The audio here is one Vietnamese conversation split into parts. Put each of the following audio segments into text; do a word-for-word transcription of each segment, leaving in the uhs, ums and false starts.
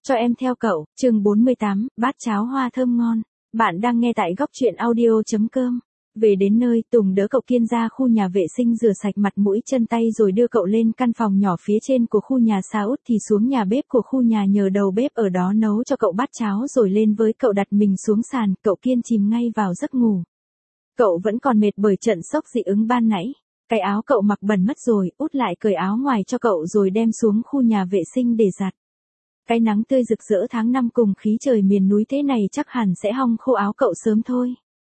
Cho em theo cậu, chương bốn mươi tám, bát cháo hoa thơm ngon. Bạn đang nghe tại góc truyện audio.com. Về đến nơi, Tùng đỡ cậu Kiên ra khu nhà vệ sinh rửa sạch mặt mũi chân tay rồi đưa cậu lên căn phòng nhỏ phía trên của khu nhà xa út thì xuống nhà bếp của khu nhà nhờ đầu bếp ở đó nấu cho cậu bát cháo rồi lên với cậu đặt mình xuống sàn, cậu Kiên chìm ngay vào giấc ngủ. Cậu vẫn còn mệt bởi trận sốc dị ứng ban nãy. Cái áo cậu mặc bẩn mất rồi, út lại cởi áo ngoài cho cậu rồi đem xuống khu nhà vệ sinh để giặt. Cái nắng tươi rực rỡ tháng năm cùng khí trời miền núi thế này chắc hẳn sẽ hong khô áo cậu sớm thôi.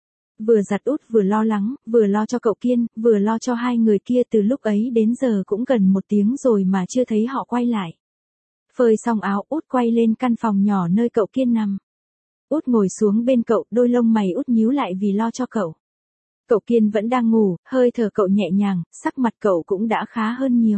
Vừa giặt út vừa lo lắng, vừa lo cho cậu Kiên, vừa lo cho hai người kia từ lúc ấy đến giờ cũng gần một tiếng rồi mà chưa thấy họ quay lại. Phơi xong áo út quay lên căn phòng nhỏ nơi cậu Kiên nằm. Út ngồi xuống bên cậu, đôi lông mày út nhíu lại vì lo cho cậu. Cậu Kiên vẫn đang ngủ, hơi thở cậu nhẹ nhàng, sắc mặt cậu cũng đã khá hơn nhiều.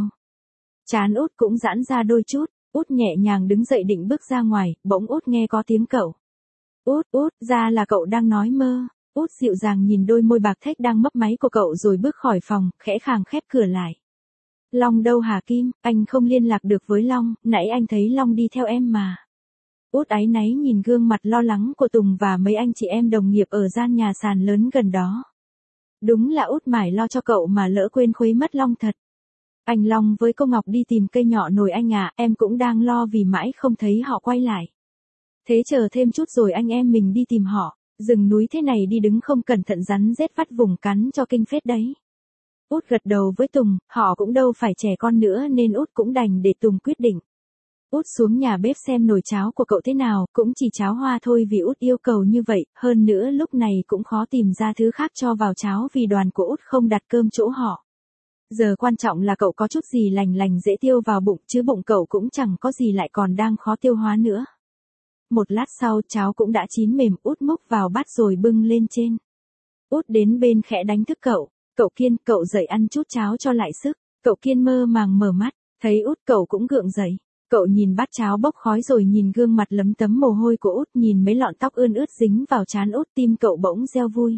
Trán út cũng giãn ra đôi chút. Út nhẹ nhàng đứng dậy định bước ra ngoài, bỗng út nghe có tiếng cậu. Út, út, ra là cậu đang nói mơ. Út dịu dàng nhìn đôi môi bạc thếch đang mấp máy của cậu rồi bước khỏi phòng, khẽ khàng khép cửa lại. Long đâu hả Kim, anh không liên lạc được với Long, nãy anh thấy Long đi theo em mà. Út áy náy nhìn gương mặt lo lắng của Tùng và mấy anh chị em đồng nghiệp ở gian nhà sàn lớn gần đó. Đúng là út mải lo cho cậu mà lỡ quên khuấy mất Long thật. Anh Long với cô Ngọc đi tìm cây nhọ nồi anh à, em cũng đang lo vì mãi không thấy họ quay lại. Thế chờ thêm chút rồi anh em mình đi tìm họ, rừng núi thế này đi đứng không cẩn thận rắn rết vắt vùng cắn cho kinh phết đấy. Út gật đầu với Tùng, họ cũng đâu phải trẻ con nữa nên Út cũng đành để Tùng quyết định. Út xuống nhà bếp xem nồi cháo của cậu thế nào, cũng chỉ cháo hoa thôi vì Út yêu cầu như vậy, hơn nữa lúc này cũng khó tìm ra thứ khác cho vào cháo vì đoàn của Út không đặt cơm chỗ họ. Giờ quan trọng là cậu có chút gì lành lành dễ tiêu vào bụng chứ bụng cậu cũng chẳng có gì lại còn đang khó tiêu hóa nữa. Một lát sau cháo cũng đã chín mềm, Út múc vào bát rồi bưng lên trên. Út đến bên khẽ đánh thức cậu, cậu Kiên, cậu dậy ăn chút cháo cho lại sức. Cậu Kiên mơ màng mở mắt, thấy Út cậu cũng gượng dậy. Cậu nhìn bát cháo bốc khói rồi nhìn gương mặt lấm tấm mồ hôi của Út, nhìn mấy lọn tóc ươn ướt dính vào trán Út, tim cậu bỗng reo vui.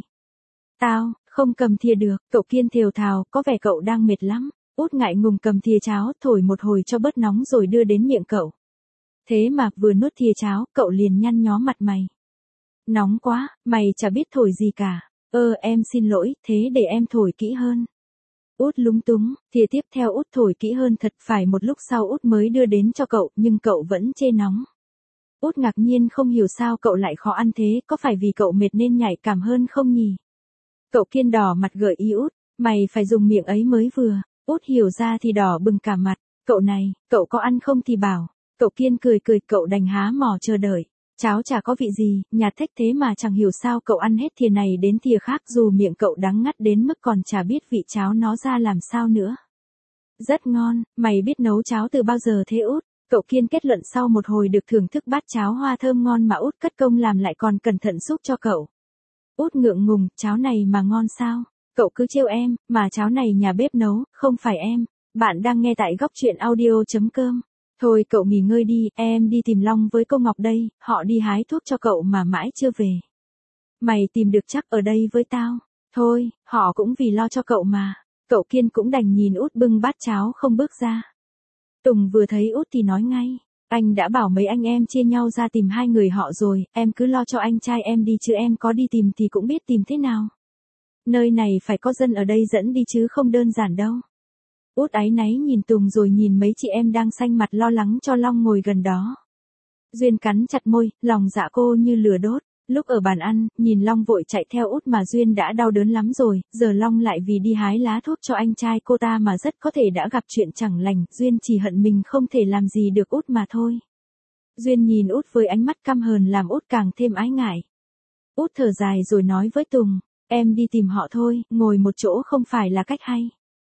Tao không cầm thìa được, cậu Kiên thều thào, có vẻ cậu đang mệt lắm. Út ngại ngùng cầm thìa cháo, thổi một hồi cho bớt nóng rồi đưa đến miệng cậu. Thế mà vừa nuốt thìa cháo, cậu liền nhăn nhó mặt mày. Nóng quá, mày chả biết thổi gì cả. Ơ em xin lỗi, thế để em thổi kỹ hơn. Út lúng túng, thìa tiếp theo Út thổi kỹ hơn thật, phải một lúc sau Út mới đưa đến cho cậu, nhưng cậu vẫn chê nóng. Út ngạc nhiên không hiểu sao cậu lại khó ăn thế, có phải vì cậu mệt nên nhạy cảm hơn không nhỉ? Cậu Kiên đỏ mặt gợi ý Út, mày phải dùng miệng ấy mới vừa. Út hiểu ra thì đỏ bừng cả mặt, cậu này, cậu có ăn không thì bảo. Cậu Kiên cười cười, cậu đành há mỏ chờ đợi. Cháo chả có vị gì, nhạt thếch thế mà chẳng hiểu sao cậu ăn hết thìa này đến thìa khác dù miệng cậu đắng ngắt đến mức còn chả biết vị cháo nó ra làm sao nữa. Rất ngon, mày biết nấu cháo từ bao giờ thế Út? Cậu Kiên kết luận sau một hồi được thưởng thức bát cháo hoa thơm ngon mà Út cất công làm lại còn cẩn thận xúc cho cậu. Út ngượng ngùng, cháo này mà ngon sao? Cậu cứ trêu em, mà cháo này nhà bếp nấu, không phải em. Bạn đang nghe tại góc truyện audio.com. Thôi cậu nghỉ ngơi đi, em đi tìm Long với cô Ngọc đây, họ đi hái thuốc cho cậu mà mãi chưa về. Mày tìm được chắc ở đây với tao. Thôi, họ cũng vì lo cho cậu mà. Cậu Kiên cũng đành nhìn Út bưng bát cháo không bước ra. Tùng vừa thấy Út thì nói ngay. Anh đã bảo mấy anh em chia nhau ra tìm hai người họ rồi, em cứ lo cho anh trai em đi chứ em có đi tìm thì cũng biết tìm thế nào. Nơi này phải có dân ở đây dẫn đi chứ không đơn giản đâu. Út áy náy nhìn Tùng rồi nhìn mấy chị em đang xanh mặt lo lắng cho Long ngồi gần đó. Duyên cắn chặt môi, lòng dạ cô như lửa đốt. Lúc ở bàn ăn, nhìn Long vội chạy theo Út mà Duyên đã đau đớn lắm rồi, giờ Long lại vì đi hái lá thuốc cho anh trai cô ta mà rất có thể đã gặp chuyện chẳng lành, Duyên chỉ hận mình không thể làm gì được Út mà thôi. Duyên nhìn Út với ánh mắt căm hờn làm Út càng thêm ái ngại. Út thở dài rồi nói với Tùng, em đi tìm họ thôi, ngồi một chỗ không phải là cách hay.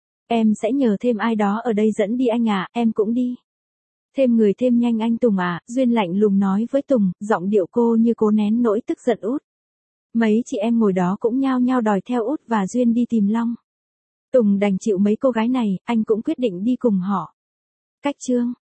Em sẽ nhờ thêm ai đó ở đây dẫn đi anh à, em cũng đi. Thêm người thêm nhanh anh Tùng à, Duyên lạnh lùng nói với Tùng, giọng điệu cô như cố nén nỗi tức giận Út. Mấy chị em ngồi đó cũng nhao nhao đòi theo Út và Duyên đi tìm Long. Tùng đành chịu mấy cô gái này, anh cũng quyết định đi cùng họ. Cách chương